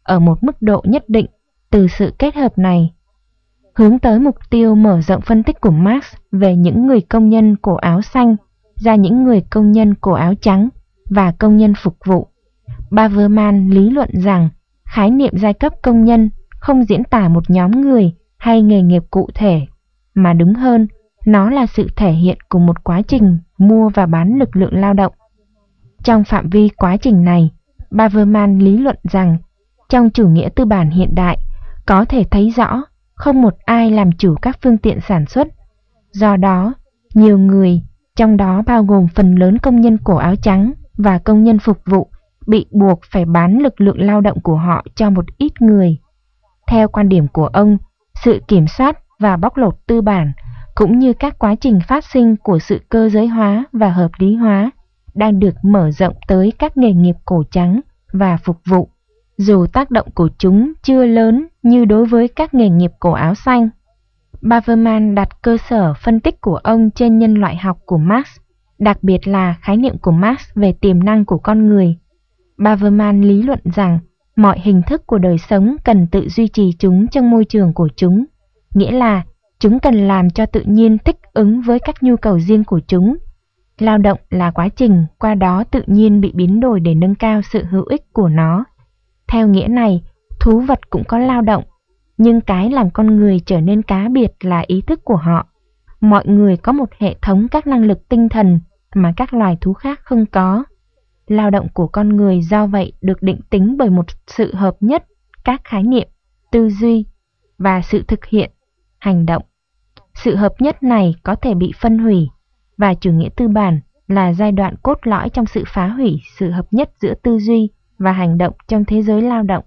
ở một mức độ nhất định từ sự kết hợp này, hướng tới mục tiêu mở rộng phân tích của Marx về những người công nhân cổ áo xanh ra những người công nhân cổ áo trắng và công nhân phục vụ. Bauerman lý luận rằng khái niệm giai cấp công nhân không diễn tả một nhóm người hay nghề nghiệp cụ thể, mà đúng hơn, nó là sự thể hiện của một quá trình mua và bán lực lượng lao động. Trong phạm vi quá trình này, Bauerman lý luận rằng trong chủ nghĩa tư bản hiện đại có thể thấy rõ không một ai làm chủ các phương tiện sản xuất. Do đó, nhiều người, trong đó bao gồm phần lớn công nhân cổ áo trắng và công nhân phục vụ, bị buộc phải bán lực lượng lao động của họ cho một ít người. Theo quan điểm của ông, sự kiểm soát và bóc lột tư bản, cũng như các quá trình phát sinh của sự cơ giới hóa và hợp lý hóa, đang được mở rộng tới các nghề nghiệp cổ trắng và phục vụ, dù tác động của chúng chưa lớn như đối với các nghề nghiệp cổ áo xanh. Bauerman đặt cơ sở phân tích của ông trên nhân loại học của Marx, đặc biệt là khái niệm của Marx về tiềm năng của con người. Bauerman lý luận rằng mọi hình thức của đời sống cần tự duy trì chúng trong môi trường của chúng, nghĩa là chúng cần làm cho tự nhiên thích ứng với các nhu cầu riêng của chúng. Lao động là quá trình qua đó tự nhiên bị biến đổi để nâng cao sự hữu ích của nó. Theo nghĩa này, thú vật cũng có lao động, nhưng cái làm con người trở nên cá biệt là ý thức của họ. Mọi người có một hệ thống các năng lực tinh thần mà các loài thú khác không có. Lao động của con người do vậy được định tính bởi một sự hợp nhất các khái niệm, tư duy và sự thực hiện, hành động. Sự hợp nhất này có thể bị phân hủy, và chủ nghĩa tư bản là giai đoạn cốt lõi trong sự phá hủy sự hợp nhất giữa tư duy và hành động trong thế giới lao động.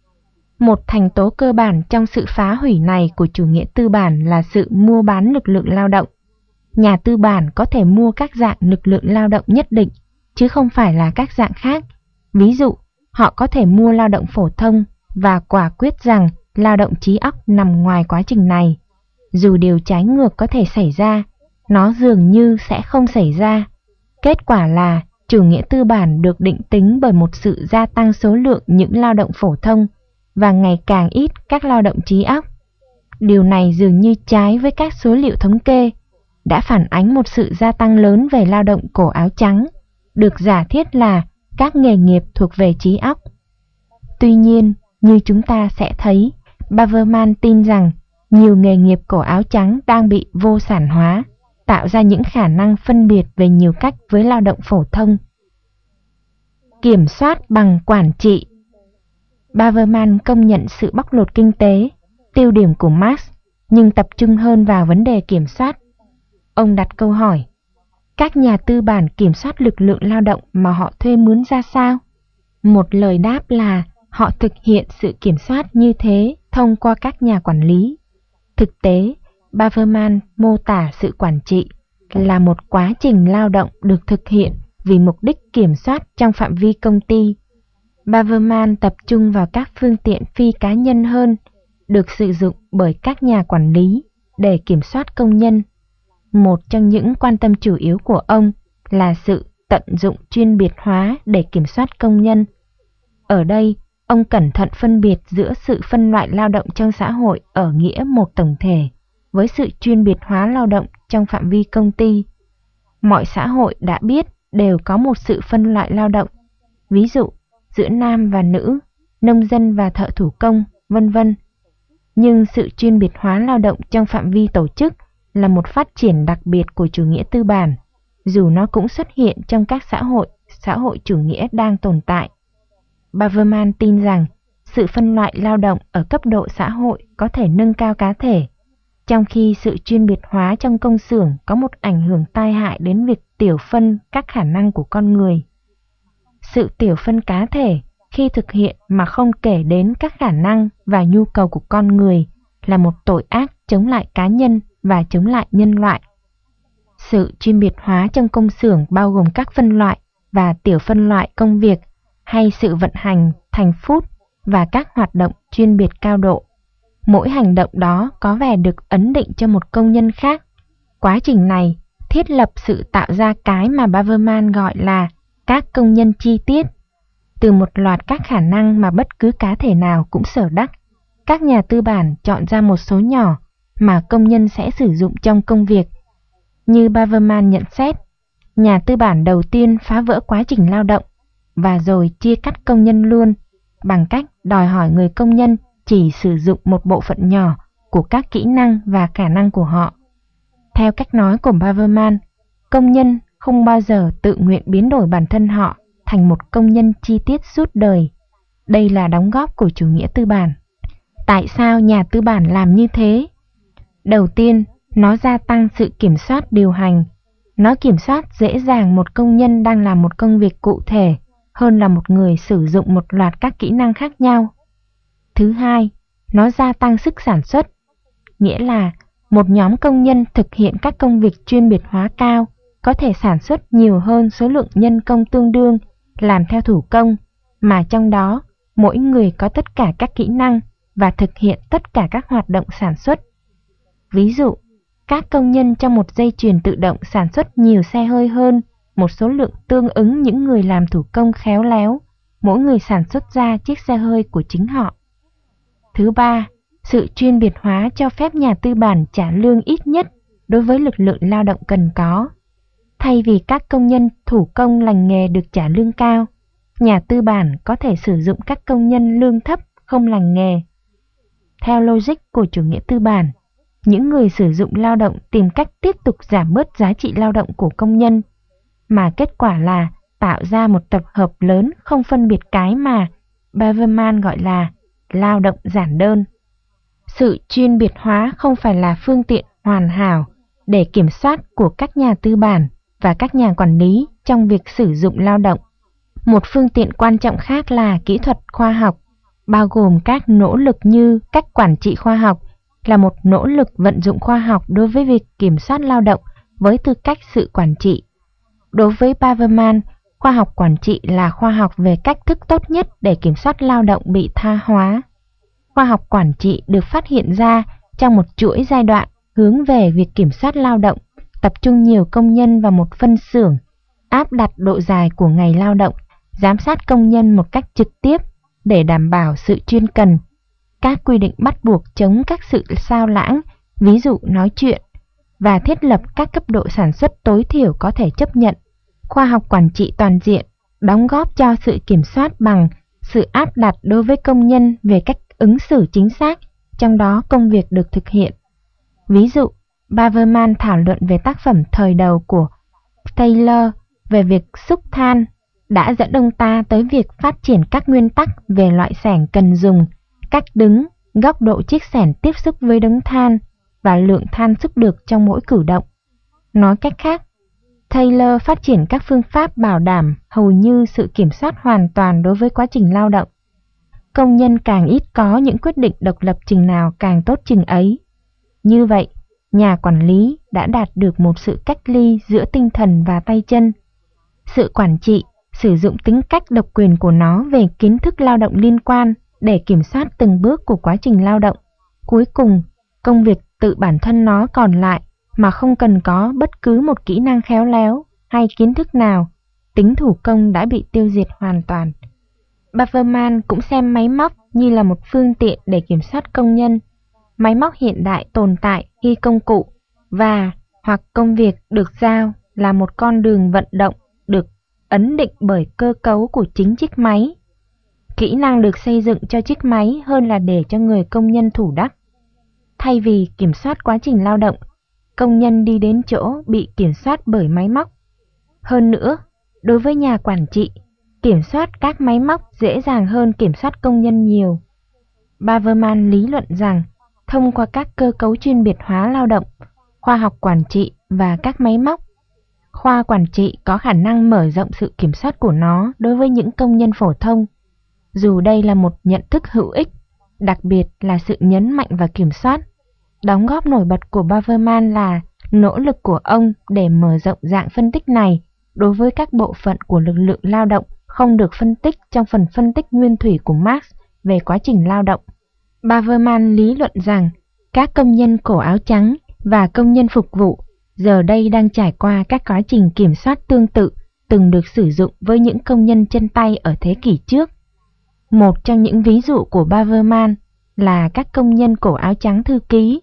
Một thành tố cơ bản trong sự phá hủy này của chủ nghĩa tư bản là sự mua bán lực lượng lao động. Nhà tư bản có thể mua các dạng lực lượng lao động nhất định, chứ không phải là các dạng khác. Ví dụ, họ có thể mua lao động phổ thông và quả quyết rằng lao động trí óc nằm ngoài quá trình này. Dù điều trái ngược có thể xảy ra, nó dường như sẽ không xảy ra. Kết quả là chủ nghĩa tư bản được định tính bởi một sự gia tăng số lượng những lao động phổ thông và ngày càng ít các lao động trí óc. Điều này dường như trái với các số liệu thống kê, đã phản ánh một sự gia tăng lớn về lao động cổ áo trắng, được giả thiết là các nghề nghiệp thuộc về trí óc. Tuy nhiên, như chúng ta sẽ thấy, Bauerman tin rằng nhiều nghề nghiệp cổ áo trắng đang bị vô sản hóa, tạo ra những khả năng phân biệt về nhiều cách với lao động phổ thông. Kiểm soát bằng quản trị. Bauerman công nhận sự bóc lột kinh tế, tiêu điểm của Marx, nhưng tập trung hơn vào vấn đề kiểm soát. Ông đặt câu hỏi, các nhà tư bản kiểm soát lực lượng lao động mà họ thuê mướn ra sao? Một lời đáp là họ thực hiện sự kiểm soát như thế thông qua các nhà quản lý. Thực tế, Bauerman mô tả sự quản trị là một quá trình lao động được thực hiện vì mục đích kiểm soát trong phạm vi công ty. Bauerman tập trung vào các phương tiện phi cá nhân hơn, được sử dụng bởi các nhà quản lý để kiểm soát công nhân. Một trong những quan tâm chủ yếu của ông là sự tận dụng chuyên biệt hóa để kiểm soát công nhân. Ở đây, ông cẩn thận phân biệt giữa sự phân loại lao động trong xã hội ở nghĩa một tổng thể với sự chuyên biệt hóa lao động trong phạm vi công ty. Mọi xã hội đã biết đều có một sự phân loại lao động, ví dụ giữa nam và nữ, nông dân và thợ thủ công, vân vân. Nhưng sự chuyên biệt hóa lao động trong phạm vi tổ chức là một phát triển đặc biệt của chủ nghĩa tư bản, dù nó cũng xuất hiện trong các xã hội chủ nghĩa đang tồn tại. Bauerman tin rằng sự phân loại lao động ở cấp độ xã hội có thể nâng cao cá thể, trong khi sự chuyên biệt hóa trong công xưởng có một ảnh hưởng tai hại đến việc tiểu phân các khả năng của con người. Sự tiểu phân cá thể khi thực hiện mà không kể đến các khả năng và nhu cầu của con người là một tội ác chống lại cá nhân và chống lại nhân loại. Sự chuyên biệt hóa trong công xưởng bao gồm các phân loại và tiểu phân loại công việc hay sự vận hành thành phút và các hoạt động chuyên biệt cao độ. Mỗi hành động đó có vẻ được ấn định cho một công nhân khác. Quá trình này thiết lập sự tạo ra cái mà Bauerman gọi là các công nhân chi tiết. Từ một loạt các khả năng mà bất cứ cá thể nào cũng sở đắc, các nhà tư bản chọn ra một số nhỏ mà công nhân sẽ sử dụng trong công việc. Như Baverman nhận xét, nhà tư bản đầu tiên phá vỡ quá trình lao động và rồi chia cắt công nhân luôn bằng cách đòi hỏi người công nhân chỉ sử dụng một bộ phận nhỏ của các kỹ năng và khả năng của họ. Theo cách nói của Baverman, công nhân không bao giờ tự nguyện biến đổi bản thân họ thành một công nhân chi tiết suốt đời. Đây là đóng góp của chủ nghĩa tư bản. Tại sao nhà tư bản làm như thế? Đầu tiên, nó gia tăng sự kiểm soát điều hành. Nó kiểm soát dễ dàng một công nhân đang làm một công việc cụ thể hơn là một người sử dụng một loạt các kỹ năng khác nhau. Thứ hai, nó gia tăng sức sản xuất. Nghĩa là một nhóm công nhân thực hiện các công việc chuyên biệt hóa cao có thể sản xuất nhiều hơn số lượng nhân công tương đương làm theo thủ công, mà trong đó mỗi người có tất cả các kỹ năng và thực hiện tất cả các hoạt động sản xuất. Ví dụ, các công nhân trong một dây chuyền tự động sản xuất nhiều xe hơi hơn một số lượng tương ứng những người làm thủ công khéo léo, mỗi người sản xuất ra chiếc xe hơi của chính họ. Thứ ba, sự chuyên biệt hóa cho phép nhà tư bản trả lương ít nhất đối với lực lượng lao động cần có. Thay vì các công nhân thủ công lành nghề được trả lương cao, nhà tư bản có thể sử dụng các công nhân lương thấp không lành nghề. Theo logic của chủ nghĩa tư bản, những người sử dụng lao động tìm cách tiếp tục giảm bớt giá trị lao động của công nhân, mà kết quả là tạo ra một tập hợp lớn không phân biệt cái mà Baverman gọi là lao động giản đơn. Sự chuyên biệt hóa không phải là phương tiện hoàn hảo để kiểm soát của các nhà tư bản và các nhà quản lý trong việc sử dụng lao động. Một phương tiện quan trọng khác là kỹ thuật khoa học, bao gồm các nỗ lực như cách quản trị khoa học, là một nỗ lực vận dụng khoa học đối với việc kiểm soát lao động với tư cách sự quản trị. Đối với Baverman, khoa học quản trị là khoa học về cách thức tốt nhất để kiểm soát lao động bị tha hóa. Khoa học quản trị được phát hiện ra trong một chuỗi giai đoạn hướng về việc kiểm soát lao động, tập trung nhiều công nhân vào một phân xưởng, áp đặt độ dài của ngày lao động, giám sát công nhân một cách trực tiếp để đảm bảo sự chuyên cần. Các quy định bắt buộc chống các sự sao lãng, ví dụ nói chuyện, và thiết lập các cấp độ sản xuất tối thiểu có thể chấp nhận. Khoa học quản trị toàn diện đóng góp cho sự kiểm soát bằng sự áp đặt đối với công nhân về cách ứng xử chính xác, trong đó công việc được thực hiện. Ví dụ, Baverman thảo luận về tác phẩm thời đầu của Taylor về việc xúc than đã dẫn ông ta tới việc phát triển các nguyên tắc về loại xẻng cần dùng, cách đứng, góc độ chiếc xẻng tiếp xúc với đống than và lượng than xúc được trong mỗi cử động. Nói cách khác, Taylor phát triển các phương pháp bảo đảm hầu như sự kiểm soát hoàn toàn đối với quá trình lao động. Công nhân càng ít có những quyết định độc lập chừng nào càng tốt chừng ấy. Như vậy, nhà quản lý đã đạt được một sự cách ly giữa tinh thần và tay chân. Sự quản trị sử dụng tính cách độc quyền của nó về kiến thức lao động liên quan để kiểm soát từng bước của quá trình lao động. Cuối cùng, công việc tự bản thân nó còn lại mà không cần có bất cứ một kỹ năng khéo léo hay kiến thức nào, tính thủ công đã bị tiêu diệt hoàn toàn. Baverman cũng xem máy móc như là một phương tiện để kiểm soát công nhân. Máy móc hiện đại tồn tại khi công cụ hoặc công việc được giao là một con đường vận động được ấn định bởi cơ cấu của chính chiếc máy. Kỹ năng được xây dựng cho chiếc máy hơn là để cho người công nhân thủ đắc. Thay vì kiểm soát quá trình lao động, công nhân đi đến chỗ bị kiểm soát bởi máy móc. Hơn nữa, đối với nhà quản trị, kiểm soát các máy móc dễ dàng hơn kiểm soát công nhân nhiều. Baverman lý luận rằng, thông qua các cơ cấu chuyên biệt hóa lao động, khoa học quản trị và các máy móc, khoa quản trị có khả năng mở rộng sự kiểm soát của nó đối với những công nhân phổ thông. Dù đây là một nhận thức hữu ích, đặc biệt là sự nhấn mạnh và kiểm soát. Đóng góp nổi bật của Baverman là nỗ lực của ông để mở rộng dạng phân tích này đối với các bộ phận của lực lượng lao động không được phân tích trong phần phân tích nguyên thủy của Marx về quá trình lao động. Baverman lý luận rằng các công nhân cổ áo trắng và công nhân phục vụ giờ đây đang trải qua các quá trình kiểm soát tương tự từng được sử dụng với những công nhân chân tay ở thế kỷ trước. Một trong những ví dụ của Braverman là các công nhân cổ áo trắng thư ký.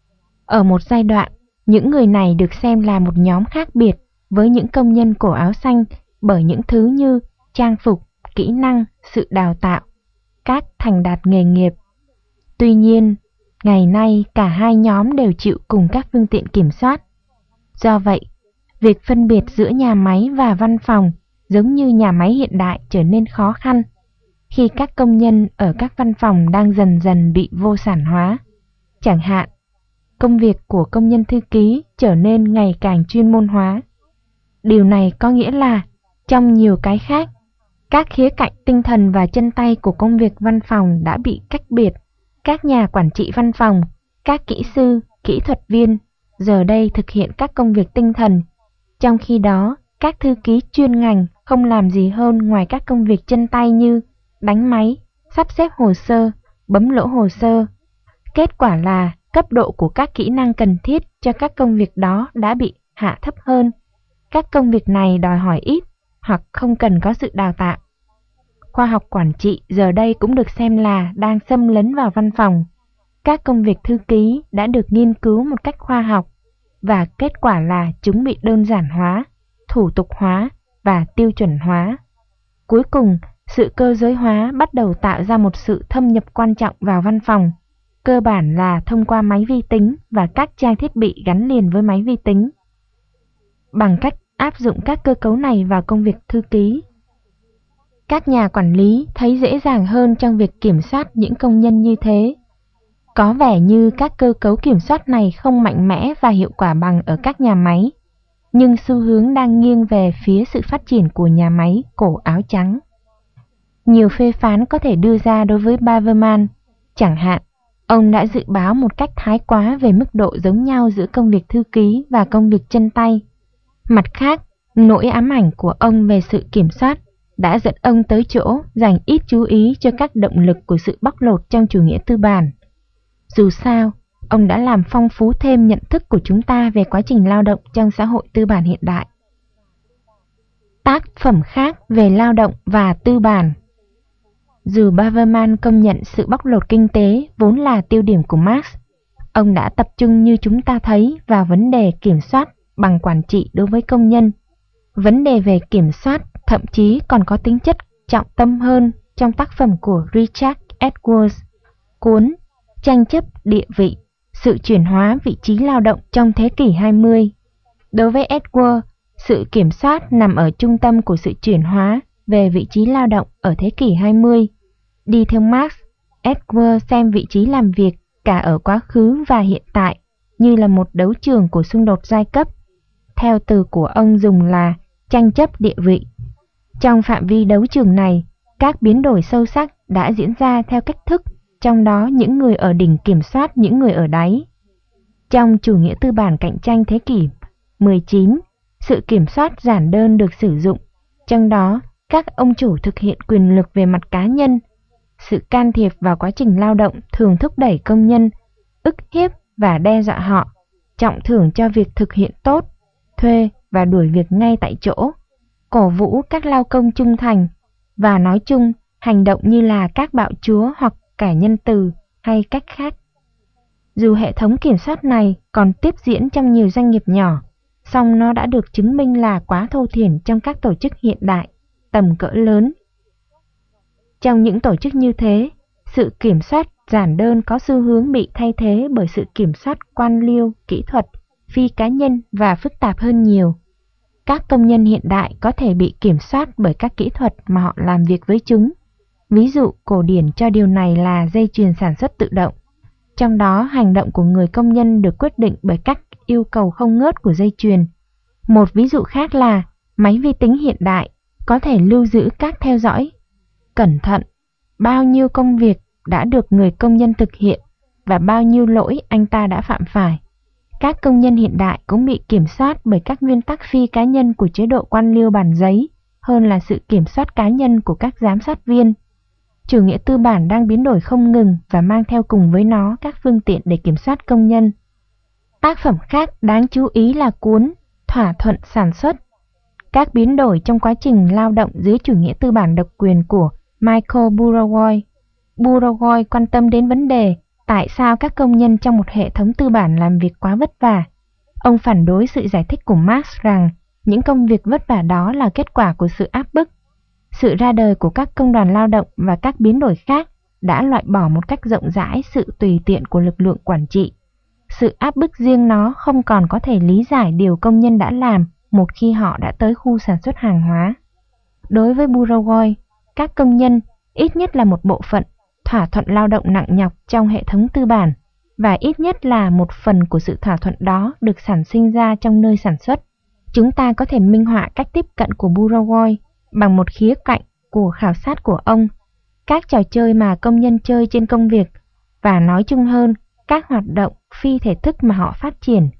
Ở một giai đoạn, những người này được xem là một nhóm khác biệt với những công nhân cổ áo xanh bởi những thứ như trang phục, kỹ năng, sự đào tạo, các thành đạt nghề nghiệp. Tuy nhiên, ngày nay cả hai nhóm đều chịu cùng các phương tiện kiểm soát. Do vậy, việc phân biệt giữa nhà máy và văn phòng giống như nhà máy hiện đại trở nên khó khăn khi các công nhân ở các văn phòng đang dần dần bị vô sản hóa. Chẳng hạn, công việc của công nhân thư ký trở nên ngày càng chuyên môn hóa. Điều này có nghĩa là, trong nhiều cái khác, các khía cạnh tinh thần và chân tay của công việc văn phòng đã bị cách biệt. Các nhà quản trị văn phòng, các kỹ sư, kỹ thuật viên giờ đây thực hiện các công việc tinh thần, trong khi đó các thư ký chuyên ngành không làm gì hơn ngoài các công việc chân tay như đánh máy, sắp xếp hồ sơ, bấm lỗ hồ sơ. Kết quả là cấp độ của các kỹ năng cần thiết cho các công việc đó đã bị hạ thấp hơn. Các công việc này đòi hỏi ít hoặc không cần có sự đào tạo. Khoa học quản trị giờ đây cũng được xem là đang xâm lấn vào văn phòng. Các công việc thư ký đã được nghiên cứu một cách khoa học và kết quả là chúng bị đơn giản hóa, thủ tục hóa và tiêu chuẩn hóa. Cuối cùng, sự cơ giới hóa bắt đầu tạo ra một sự thâm nhập quan trọng vào văn phòng, cơ bản là thông qua máy vi tính và các trang thiết bị gắn liền với máy vi tính. Bằng cách áp dụng các cơ cấu này vào công việc thư ký, các nhà quản lý thấy dễ dàng hơn trong việc kiểm soát những công nhân như thế. Có vẻ như các cơ cấu kiểm soát này không mạnh mẽ và hiệu quả bằng ở các nhà máy, nhưng xu hướng đang nghiêng về phía sự phát triển của nhà máy cổ áo trắng. Nhiều phê phán có thể đưa ra đối với Braverman, chẳng hạn, ông đã dự báo một cách thái quá về mức độ giống nhau giữa công việc thư ký và công việc chân tay. Mặt khác, nỗi ám ảnh của ông về sự kiểm soát đã dẫn ông tới chỗ dành ít chú ý cho các động lực của sự bóc lột trong chủ nghĩa tư bản. Dù sao, ông đã làm phong phú thêm nhận thức của chúng ta về quá trình lao động trong xã hội tư bản hiện đại. Tác phẩm khác về lao động và tư bản. Dù Braverman công nhận sự bóc lột kinh tế vốn là tiêu điểm của Marx, ông đã tập trung như chúng ta thấy vào vấn đề kiểm soát bằng quản trị đối với công nhân. Vấn đề về kiểm soát thậm chí còn có tính chất trọng tâm hơn trong tác phẩm của Richard Edwards, cuốn Tranh chấp địa vị, sự chuyển hóa vị trí lao động trong thế kỷ 20. Đối với Edwards, sự kiểm soát nằm ở trung tâm của sự chuyển hóa về vị trí lao động ở thế kỷ 20. Đi theo Marx, Edwards xem vị trí làm việc cả ở quá khứ và hiện tại như là một đấu trường của xung đột giai cấp. Theo từ của ông dùng là tranh chấp địa vị. Trong phạm vi đấu trường này, các biến đổi sâu sắc đã diễn ra theo cách thức, trong đó những người ở đỉnh kiểm soát những người ở đáy. Trong chủ nghĩa tư bản cạnh tranh thế kỷ 19, sự kiểm soát giản đơn được sử dụng, trong đó các ông chủ thực hiện quyền lực về mặt cá nhân. Sự can thiệp vào quá trình lao động thường thúc đẩy công nhân, ức hiếp và đe dọa họ, trọng thưởng cho việc thực hiện tốt, thuê và đuổi việc ngay tại chỗ, cổ vũ các lao công trung thành và nói chung hành động như là các bạo chúa hoặc kẻ nhân từ hay cách khác. Dù hệ thống kiểm soát này còn tiếp diễn trong nhiều doanh nghiệp nhỏ, song nó đã được chứng minh là quá thô thiển trong các tổ chức hiện đại, tầm cỡ lớn. Trong những tổ chức như thế, sự kiểm soát giản đơn có xu hướng bị thay thế bởi sự kiểm soát quan liêu, kỹ thuật, phi cá nhân và phức tạp hơn nhiều. Các công nhân hiện đại có thể bị kiểm soát bởi các kỹ thuật mà họ làm việc với chúng. Ví dụ cổ điển cho điều này là dây chuyền sản xuất tự động. Trong đó, hành động của người công nhân được quyết định bởi các yêu cầu không ngớt của dây chuyền. Một ví dụ khác là máy vi tính hiện đại có thể lưu giữ các theo dõi cẩn thận bao nhiêu công việc đã được người công nhân thực hiện và bao nhiêu lỗi anh ta đã phạm phải. Các công nhân hiện đại cũng bị kiểm soát bởi các nguyên tắc phi cá nhân của chế độ quan liêu bản giấy hơn là sự kiểm soát cá nhân của các giám sát viên. Chủ nghĩa tư bản đang biến đổi không ngừng và mang theo cùng với nó các phương tiện để kiểm soát công nhân. Tác phẩm khác đáng chú ý là cuốn Thỏa thuận sản xuất. các biến đổi trong quá trình lao động dưới chủ nghĩa tư bản độc quyền của Michael Burawoy. Burawoy quan tâm đến vấn đề tại sao các công nhân trong một hệ thống tư bản làm việc quá vất vả. Ông phản đối sự giải thích của Marx rằng những công việc vất vả đó là kết quả của sự áp bức. Sự ra đời của các công đoàn lao động và các biến đổi khác đã loại bỏ một cách rộng rãi sự tùy tiện của lực lượng quản trị. Sự áp bức riêng nó không còn có thể lý giải điều công nhân đã làm một khi họ đã tới khu sản xuất hàng hóa. Đối với Burawoy, các công nhân, ít nhất là một bộ phận, thỏa thuận lao động nặng nhọc trong hệ thống tư bản, và ít nhất là một phần của sự thỏa thuận đó được sản sinh ra trong nơi sản xuất. Chúng ta có thể minh họa cách tiếp cận của Burawoy bằng một khía cạnh của khảo sát của ông, các trò chơi mà công nhân chơi trên công việc, và nói chung hơn, các hoạt động phi thể thức mà họ phát triển